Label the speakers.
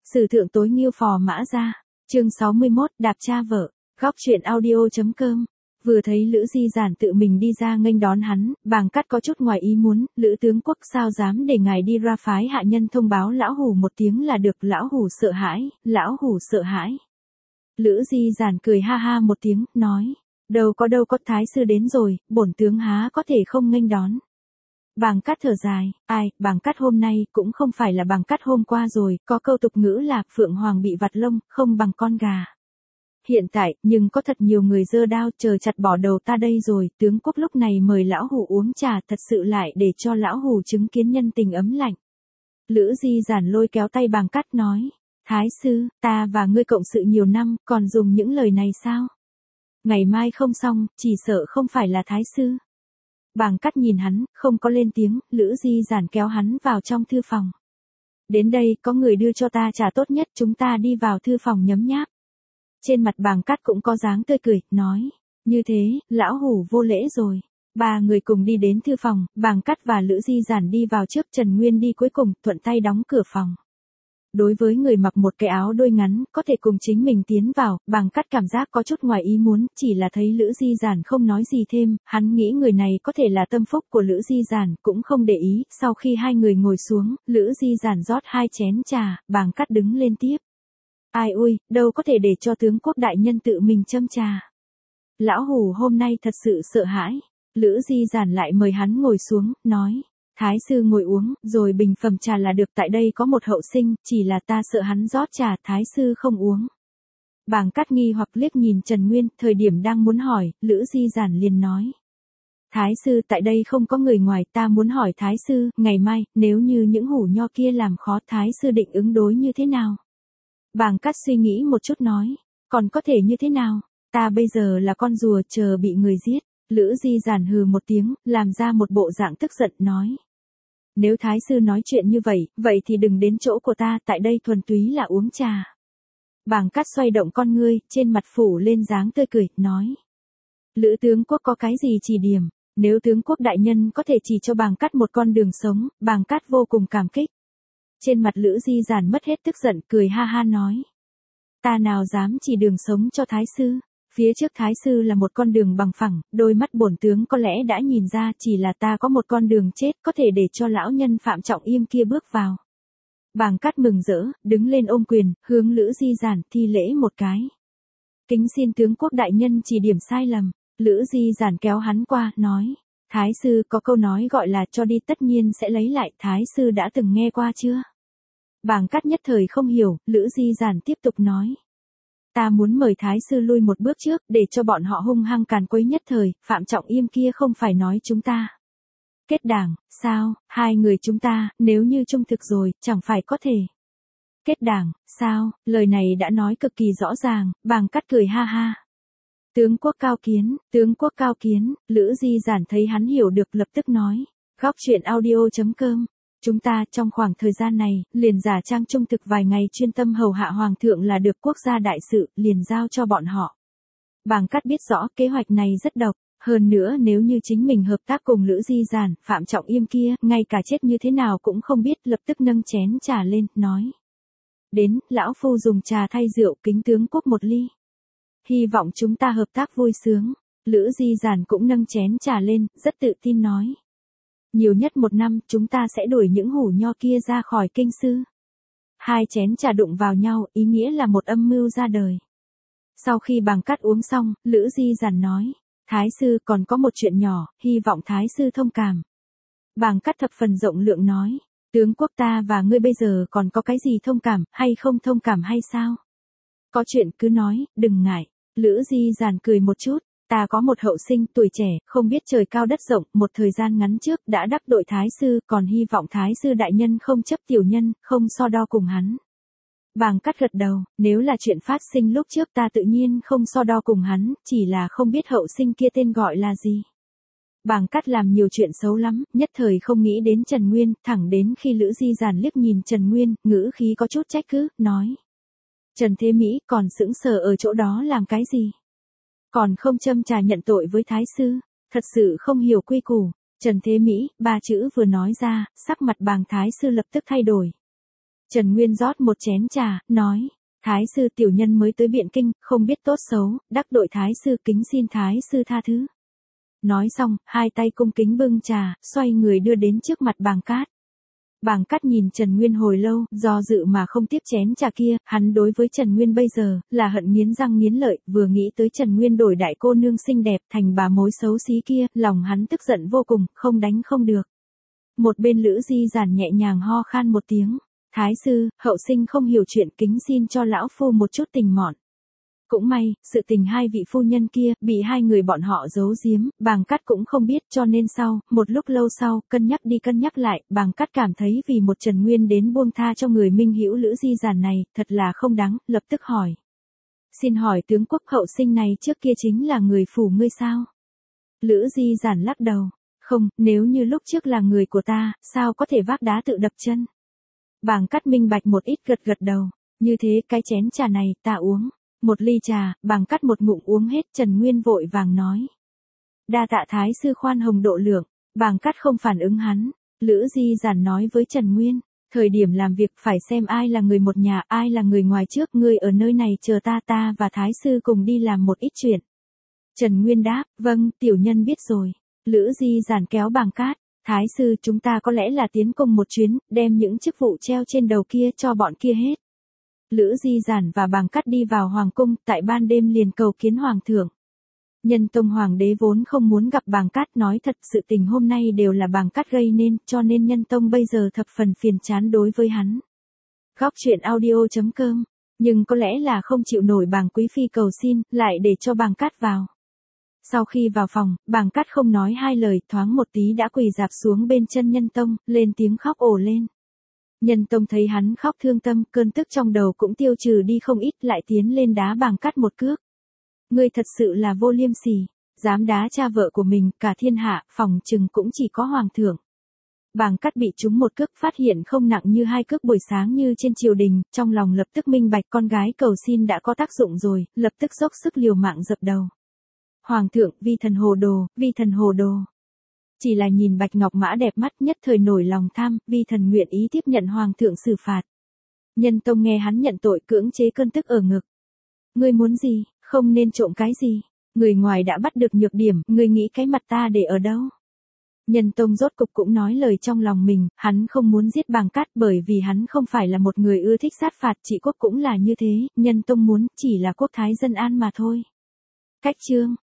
Speaker 1: Sử thượng tối nghiêu phò mã ra. Chương 61, đạp cha vợ. Góc truyện audio.com. Vừa thấy Lữ Di Giản tự mình đi ra nghênh đón hắn, Bàng Cát có chút ngoài ý muốn, Lữ tướng quốc sao dám để ngài đi ra phái hạ nhân thông báo lão hủ một tiếng là được, lão hủ sợ hãi, lão hủ sợ hãi. Lữ Di Giản cười ha ha một tiếng, nói, đâu có thái sư đến rồi, bổn tướng há có thể không nghênh đón. Bàng Cát thở dài, Bàng Cát hôm nay cũng không phải là Bàng Cát hôm qua rồi, có câu tục ngữ là phượng hoàng bị vặt lông, không bằng con gà. Hiện tại, nhưng có thật nhiều người giơ đao chờ chặt bỏ đầu ta đây rồi, tướng quốc lúc này mời lão hủ uống trà thật sự lại để cho lão hủ chứng kiến nhân tình ấm lạnh. Lữ Di Giản lôi kéo tay Bàng Cát nói, Thái sư, ta và ngươi cộng sự nhiều năm, còn dùng những lời này sao? Ngày mai không xong, chỉ sợ không phải là Thái sư. Bàng Cát nhìn hắn, không có lên tiếng, Lữ Di Giản kéo hắn vào trong thư phòng. Đến đây, có người đưa cho ta trà tốt nhất, chúng ta đi vào thư phòng nhấm nháp. Trên mặt Bàng Cát cũng có dáng tươi cười, nói, như thế, lão hủ vô lễ rồi. Ba người cùng đi đến thư phòng, Bàng Cát và Lữ Di Giản đi vào trước, Trần Nguyên đi cuối cùng, thuận tay đóng cửa phòng. Đối với người mặc một cái áo đôi ngắn, có thể cùng chính mình tiến vào, Bàng Cát cảm giác có chút ngoài ý muốn, chỉ là thấy Lữ Di Giản không nói gì thêm, hắn nghĩ người này có thể là tâm phúc của Lữ Di Giản, cũng không để ý, sau khi hai người ngồi xuống, Lữ Di Giản rót 2 chén trà, Bàng Cát đứng lên tiếp. Ai ui, đâu có thể để cho tướng quốc đại nhân tự mình châm trà. Lão hủ hôm nay thật sự sợ hãi. Lữ Di Giản lại mời hắn ngồi xuống, nói, Thái sư ngồi uống, rồi bình phẩm trà là được, tại đây có một hậu sinh, chỉ là ta sợ hắn rót trà, Thái sư không uống. Bàng Cát nghi hoặc liếc nhìn Trần Nguyên, thời điểm đang muốn hỏi, Lữ Di Giản liền nói. Thái sư, tại đây không có người ngoài, ta muốn hỏi Thái sư, ngày mai, nếu như những hủ nho kia làm khó, Thái sư định ứng đối như thế nào? Bàng Cát suy nghĩ một chút nói, còn có thể như thế nào? Ta bây giờ là con rùa chờ bị người giết. Lữ Di Giản hừ một tiếng, làm ra một bộ dạng tức giận nói. Nếu Thái sư nói chuyện như vậy thì đừng đến chỗ của ta, tại đây thuần túy là uống trà. Bàng Cát xoay động con ngươi, trên mặt phủ lên dáng tươi cười, nói. Lữ tướng quốc có cái gì chỉ điểm, nếu tướng quốc đại nhân có thể chỉ cho Bàng Cát một con đường sống, Bàng Cát vô cùng cảm kích. Trên mặt Lữ Di Giản mất hết tức giận, cười ha ha nói. Ta nào dám chỉ đường sống cho Thái sư, phía trước Thái sư là một con đường bằng phẳng, đôi mắt bổn tướng có lẽ đã nhìn ra, chỉ là ta có một con đường chết có thể để cho lão nhân Phạm Trọng Yêm kia bước vào. Bàng Cát mừng rỡ, đứng lên ôm quyền, hướng Lữ Di Giản thi lễ một cái. Kính xin tướng quốc đại nhân chỉ điểm sai lầm. Lữ Di Giản kéo hắn qua, nói. Thái sư có câu nói gọi là cho đi tất nhiên sẽ lấy lại, Thái sư đã từng nghe qua chưa? Bàng Cát nhất thời không hiểu, Lữ Di Giản tiếp tục nói. Ta muốn mời Thái sư lui một bước trước, để cho bọn họ hung hăng càn quấy nhất thời, Phạm Trọng Yêm kia không phải nói chúng ta. Kết đảng, sao, hai người chúng ta, nếu như trung thực rồi, chẳng phải có thể. Kết đảng, sao, lời này đã nói cực kỳ rõ ràng, Bàng Cát cười ha ha. Tướng quốc cao kiến, Lữ Di Giản thấy hắn hiểu được lập tức nói. Góc truyện audio.com. Chúng ta trong khoảng thời gian này, liền giả trang trung thực vài ngày chuyên tâm hầu hạ hoàng thượng là được, quốc gia đại sự, liền giao cho bọn họ. Bàng Cát biết rõ kế hoạch này rất độc, hơn nữa nếu như chính mình hợp tác cùng Lữ Di Giản, Phạm Trọng Yêm kia, ngay cả chết như thế nào cũng không biết, lập tức nâng chén trà lên, nói. Đến, lão phu dùng trà thay rượu kính tướng quốc một ly. Hy vọng chúng ta hợp tác vui sướng. Lữ Di Giản cũng nâng chén trà lên, rất tự tin nói. Nhiều nhất 1 năm, chúng ta sẽ đuổi những hủ nho kia ra khỏi kinh sư. 2 chén trà đụng vào nhau, ý nghĩa là một âm mưu ra đời. Sau khi Bàng Cát uống xong, Lữ Di Giản nói. Thái sư còn có một chuyện nhỏ, hy vọng Thái sư thông cảm. Bàng Cát thập phần rộng lượng nói. Tướng quốc ta và ngươi bây giờ còn có cái gì thông cảm, hay không thông cảm hay sao? Có chuyện cứ nói, đừng ngại. Lữ Di Giản cười một chút. Ta có một hậu sinh tuổi trẻ, không biết trời cao đất rộng, một thời gian ngắn trước đã đắc tội Thái sư, còn hy vọng Thái sư đại nhân không chấp tiểu nhân, không so đo cùng hắn. Bàng Cát gật đầu, nếu là chuyện phát sinh lúc trước ta tự nhiên không so đo cùng hắn, chỉ là không biết hậu sinh kia tên gọi là gì. Bàng Cát làm nhiều chuyện xấu lắm, nhất thời không nghĩ đến Trần Nguyên, thẳng đến khi Lữ Di Giản liếc nhìn Trần Nguyên, ngữ khí có chút trách cứ, nói. Trần Thế Mỹ còn sững sờ ở chỗ đó làm cái gì? Còn không châm trà nhận tội với Thái sư, thật sự không hiểu quy củ. Trần Thế Mỹ, 3 chữ vừa nói ra, sắc mặt Bàng Thái sư lập tức thay đổi. Trần Nguyên rót một chén trà, nói, Thái sư tiểu nhân mới tới Biện Kinh, không biết tốt xấu, đắc tội Thái sư kính xin Thái sư tha thứ. Nói xong, hai tay cung kính bưng trà, xoay người đưa đến trước mặt Bàng Cát. Bàng Cát nhìn Trần Nguyên hồi lâu, do dự mà không tiếp chén trà kia, hắn đối với Trần Nguyên bây giờ, là hận nghiến răng nghiến lợi, vừa nghĩ tới Trần Nguyên đổi đại cô nương xinh đẹp thành bà mối xấu xí kia, lòng hắn tức giận vô cùng, không đánh không được. Một bên Lữ Di Giản nhẹ nhàng ho khan một tiếng, Thái sư, hậu sinh không hiểu chuyện, kính xin cho lão phu một chút tình mọn. Cũng may, sự tình hai vị phu nhân kia, bị hai người bọn họ giấu giếm, Bàng Cát cũng không biết, cho nên một lúc lâu sau, cân nhắc đi cân nhắc lại, Bàng Cát cảm thấy vì một Trần Nguyên đến buông tha cho người minh hữu Lữ Di Giản này, thật là không đáng, lập tức hỏi. Xin hỏi tướng quốc, hậu sinh này trước kia chính là người phủ ngươi sao? Lữ Di Giản lắc đầu, không, nếu như lúc trước là người của ta, sao có thể vác đá tự đập chân? Bàng Cát minh bạch một ít, gật gật đầu, như thế cái chén trà này, ta uống. Một ly trà, Bàng Cát một ngụm uống hết, Trần Nguyên vội vàng nói. Đa tạ Thái sư khoan hồng độ lượng, Bàng Cát không phản ứng hắn. Lữ Di Giản nói với Trần Nguyên, thời điểm làm việc phải xem ai là người một nhà, ai là người ngoài trước, ngươi ở nơi này chờ ta và Thái sư cùng đi làm một ít chuyện. Trần Nguyên đáp, vâng, tiểu nhân biết rồi. Lữ Di Giản kéo Bàng Cát, Thái sư chúng ta có lẽ là tiến công một chuyến, đem những chức vụ treo trên đầu kia cho bọn kia hết. Lữ Di Giản và Bàng Cát đi vào hoàng cung, tại ban đêm liền cầu kiến hoàng thượng. Nhân tông hoàng đế vốn không muốn gặp Bàng Cát, nói thật sự tình hôm nay đều là Bàng Cát gây nên, cho nên nhân tông bây giờ thập phần phiền chán đối với hắn. Góc truyện audio.com, nhưng có lẽ là không chịu nổi Bàng quý phi cầu xin, lại để cho Bàng Cát vào. Sau khi vào phòng, Bàng Cát không nói hai lời, thoáng một tí đã quỳ rạp xuống bên chân nhân tông, lên tiếng khóc ồ lên. Nhân tông thấy hắn khóc thương tâm, cơn tức trong đầu cũng tiêu trừ đi không ít, lại tiến lên đá Bàng Cát một cước. Ngươi thật sự là vô liêm sỉ, dám đá cha vợ của mình, cả thiên hạ, phòng chừng cũng chỉ có hoàng thượng. Bàng Cát bị trúng một cước, phát hiện không nặng như hai cước buổi sáng như trên triều đình, trong lòng lập tức minh bạch con gái cầu xin đã có tác dụng rồi, lập tức dốc sức liều mạng dập đầu. Hoàng thượng, vi thần hồ đồ, vi thần hồ đồ. Chỉ là nhìn Bạch Ngọc Mã đẹp mắt, nhất thời nổi lòng tham, vi thần nguyện ý tiếp nhận hoàng thượng xử phạt. Nhân tông nghe hắn nhận tội, cưỡng chế cơn tức ở ngực. Ngươi muốn gì, không nên trộm cái gì, người ngoài đã bắt được nhược điểm, ngươi nghĩ cái mặt ta để ở đâu? Nhân tông rốt cục cũng nói lời trong lòng mình, hắn không muốn giết Bàng Cát bởi vì hắn không phải là một người ưa thích sát phạt, trị quốc cũng là như thế, nhân tông muốn chỉ là quốc thái dân an mà thôi. Cách chương